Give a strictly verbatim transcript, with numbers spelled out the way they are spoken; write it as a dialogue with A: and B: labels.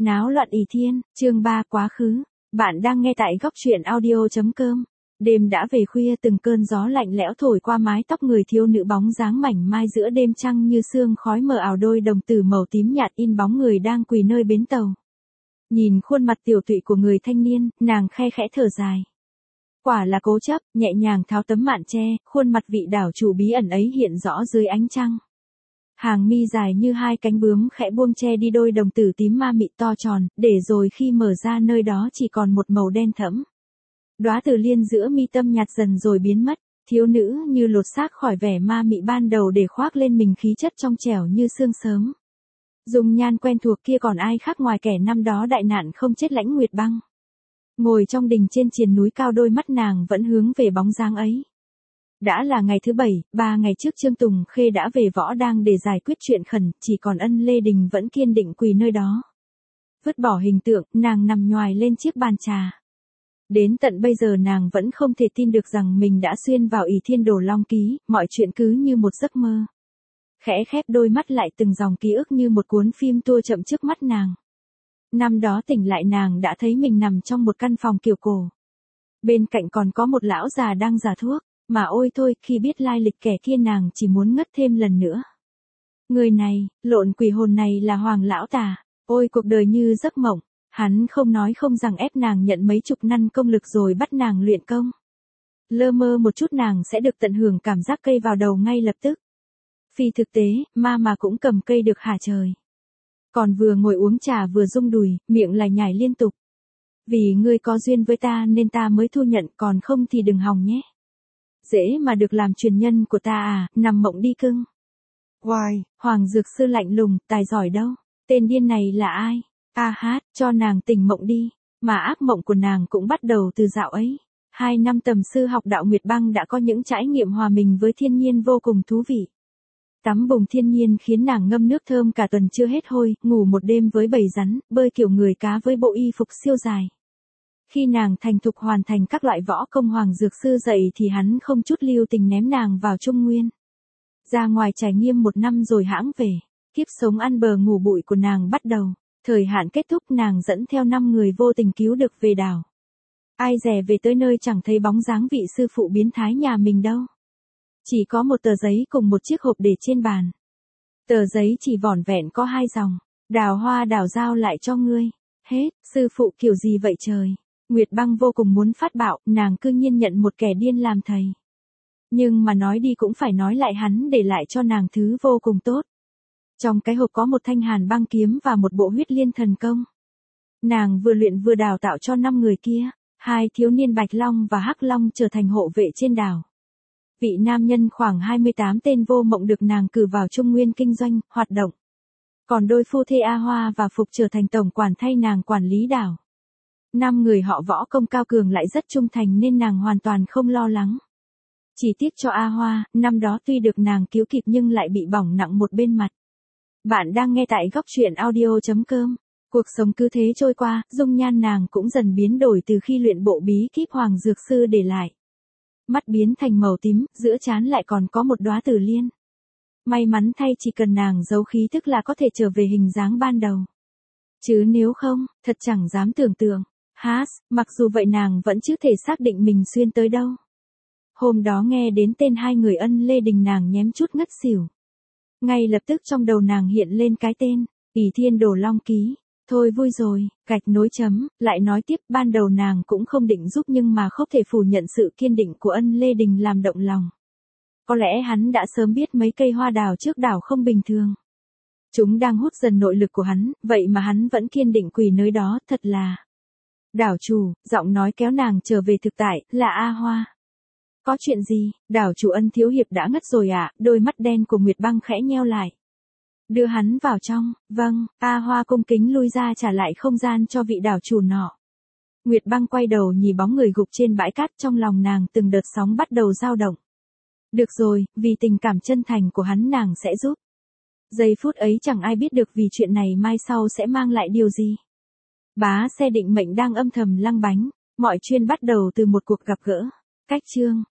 A: Náo loạn ỷ thiên, chương ba quá khứ. Bạn đang nghe tại góc truyện audio chấm com. Đêm đã về khuya, từng cơn gió lạnh lẽo thổi qua mái tóc người thiếu nữ bóng dáng mảnh mai giữa đêm trăng như sương khói mờ ảo, đôi đồng tử màu tím nhạt in bóng người đang quỳ nơi bến tàu. Nhìn khuôn mặt tiểu tụy của người thanh niên, nàng khe khẽ thở dài. Quả là cố chấp, nhẹ nhàng tháo tấm mạn che, khuôn mặt vị đảo chủ bí ẩn ấy hiện rõ dưới ánh trăng. Hàng mi dài như hai cánh bướm khẽ buông che đi đôi đồng tử tím ma mị to tròn, để rồi khi mở ra nơi đó chỉ còn một màu đen thẫm. Đóa tử liên giữa mi tâm nhạt dần rồi biến mất, thiếu nữ như lột xác khỏi vẻ ma mị ban đầu để khoác lên mình khí chất trong trẻo như sương sớm. Dung nhan quen thuộc kia còn ai khác ngoài kẻ năm đó đại nạn không chết Lãnh Nguyệt Băng. Ngồi trong đình trên triền núi cao, đôi mắt nàng vẫn hướng về bóng dáng ấy. Đã là ngày thứ bảy, ba ngày trước Trương Tùng Khê đã về Võ Đang để giải quyết chuyện khẩn, chỉ còn Ân Lê Đình vẫn kiên định quỳ nơi đó. Vứt bỏ hình tượng, nàng nằm nhoài lên chiếc bàn trà. Đến tận bây giờ nàng vẫn không thể tin được rằng mình đã xuyên vào ỷ thiên đồ long ký, mọi chuyện cứ như một giấc mơ. Khẽ khép đôi mắt lại, từng dòng ký ức như một cuốn phim tua chậm trước mắt nàng. Năm đó tỉnh lại nàng đã thấy mình nằm trong một căn phòng kiểu cổ. Bên cạnh còn có một lão già đang giả thuốc. Mà ôi thôi, khi biết lai lịch kẻ kia nàng chỉ muốn ngất thêm lần nữa. Người này, lộn quỷ hồn này là Hoàng lão tà. Ôi cuộc đời như giấc mộng, hắn không nói không rằng ép nàng nhận mấy chục năm công lực rồi bắt nàng luyện công. Lơ mơ một chút nàng sẽ được tận hưởng cảm giác cây vào đầu ngay lập tức. Phi thực tế, ma mà cũng cầm cây được hả trời. Còn vừa ngồi uống trà vừa rung đùi, miệng lại nhảy liên tục. Vì ngươi có duyên với ta nên ta mới thu nhận, còn không thì đừng hòng nhé. Dễ mà được làm truyền nhân của ta à, nằm mộng đi cưng. Hoài, Hoàng Dược Sư lạnh lùng, tài giỏi đâu, tên điên này là ai? A hát, cho nàng tỉnh mộng đi, mà ác mộng của nàng cũng bắt đầu từ dạo ấy. Hai năm tầm sư học đạo Nguyệt Băng đã có những trải nghiệm hòa mình với thiên nhiên vô cùng thú vị. Tắm bùn thiên nhiên khiến nàng ngâm nước thơm cả tuần chưa hết hôi, ngủ một đêm với bầy rắn, bơi kiểu người cá với bộ y phục siêu dài. Khi nàng thành thục hoàn thành các loại võ công Hoàng Dược Sư dạy thì hắn không chút lưu tình ném nàng vào Trung Nguyên. Ra ngoài trải nghiệm một năm rồi hãng về, kiếp sống ăn bờ ngủ bụi của nàng bắt đầu. Thời hạn kết thúc, nàng dẫn theo năm người vô tình cứu được về đảo. Ai dè về tới nơi chẳng thấy bóng dáng vị sư phụ biến thái nhà mình đâu. Chỉ có một tờ giấy cùng một chiếc hộp để trên bàn. Tờ giấy chỉ vỏn vẹn có hai dòng, đào hoa đào giao lại cho ngươi. Hết, sư phụ kiểu gì vậy trời. Nguyệt Băng vô cùng muốn phát bạo, nàng cư nhiên nhận một kẻ điên làm thầy. Nhưng mà nói đi cũng phải nói lại, hắn để lại cho nàng thứ vô cùng tốt. Trong cái hộp có một thanh hàn băng kiếm và một bộ huyết liên thần công. Nàng vừa luyện vừa đào tạo cho năm người kia, hai thiếu niên Bạch Long và Hắc Long trở thành hộ vệ trên đảo. Vị nam nhân khoảng hai mươi tám tên vô mộng được nàng cử vào Trung Nguyên kinh doanh, hoạt động. Còn đôi phu thê A Hoa và Phục trở thành tổng quản thay nàng quản lý đảo. Năm người họ võ công cao cường lại rất trung thành nên nàng hoàn toàn không lo lắng. Chỉ tiếc cho A Hoa, năm đó tuy được nàng cứu kịp nhưng lại bị bỏng nặng một bên mặt. Bạn đang nghe tại góc truyện audio chấm com. Cuộc sống cứ thế trôi qua, dung nhan nàng cũng dần biến đổi từ khi luyện bộ bí kíp Hoàng Dược Sư để lại. Mắt biến thành màu tím, giữa trán lại còn có một đóa tử liên. May mắn thay, chỉ cần nàng giấu khí tức là có thể trở về hình dáng ban đầu. Chứ nếu không, thật chẳng dám tưởng tượng. Hás, mặc dù vậy nàng vẫn chưa thể xác định mình xuyên tới đâu. Hôm đó nghe đến tên hai người Ân Lê Đình nàng nhém chút ngất xỉu. Ngay lập tức trong đầu nàng hiện lên cái tên, ỷ thiên đồ long ký. Thôi vui rồi, gạch nối chấm, lại nói tiếp, ban đầu nàng cũng không định giúp nhưng mà không thể phủ nhận sự kiên định của Ân Lê Đình làm động lòng. Có lẽ hắn đã sớm biết mấy cây hoa đào trước đảo không bình thường. Chúng đang hút dần nội lực của hắn, vậy mà hắn vẫn kiên định quỳ nơi đó, thật là... Đảo chủ, giọng nói kéo nàng trở về thực tại, là A Hoa. Có chuyện gì, đảo chủ Ân thiếu hiệp đã ngất rồi à, đôi mắt đen của Nguyệt Băng khẽ nheo lại. Đưa hắn vào trong, vâng, A Hoa cung kính lui ra trả lại không gian cho vị đảo chủ nọ. Nguyệt Băng quay đầu nhìn bóng người gục trên bãi cát, trong lòng nàng từng đợt sóng bắt đầu dao động. Được rồi, vì tình cảm chân thành của hắn nàng sẽ giúp. Giây phút ấy chẳng ai biết được vì chuyện này mai sau sẽ mang lại điều gì. Bá xe định mệnh đang âm thầm lăng bánh, mọi chuyện bắt đầu từ một cuộc gặp gỡ. Cách chương,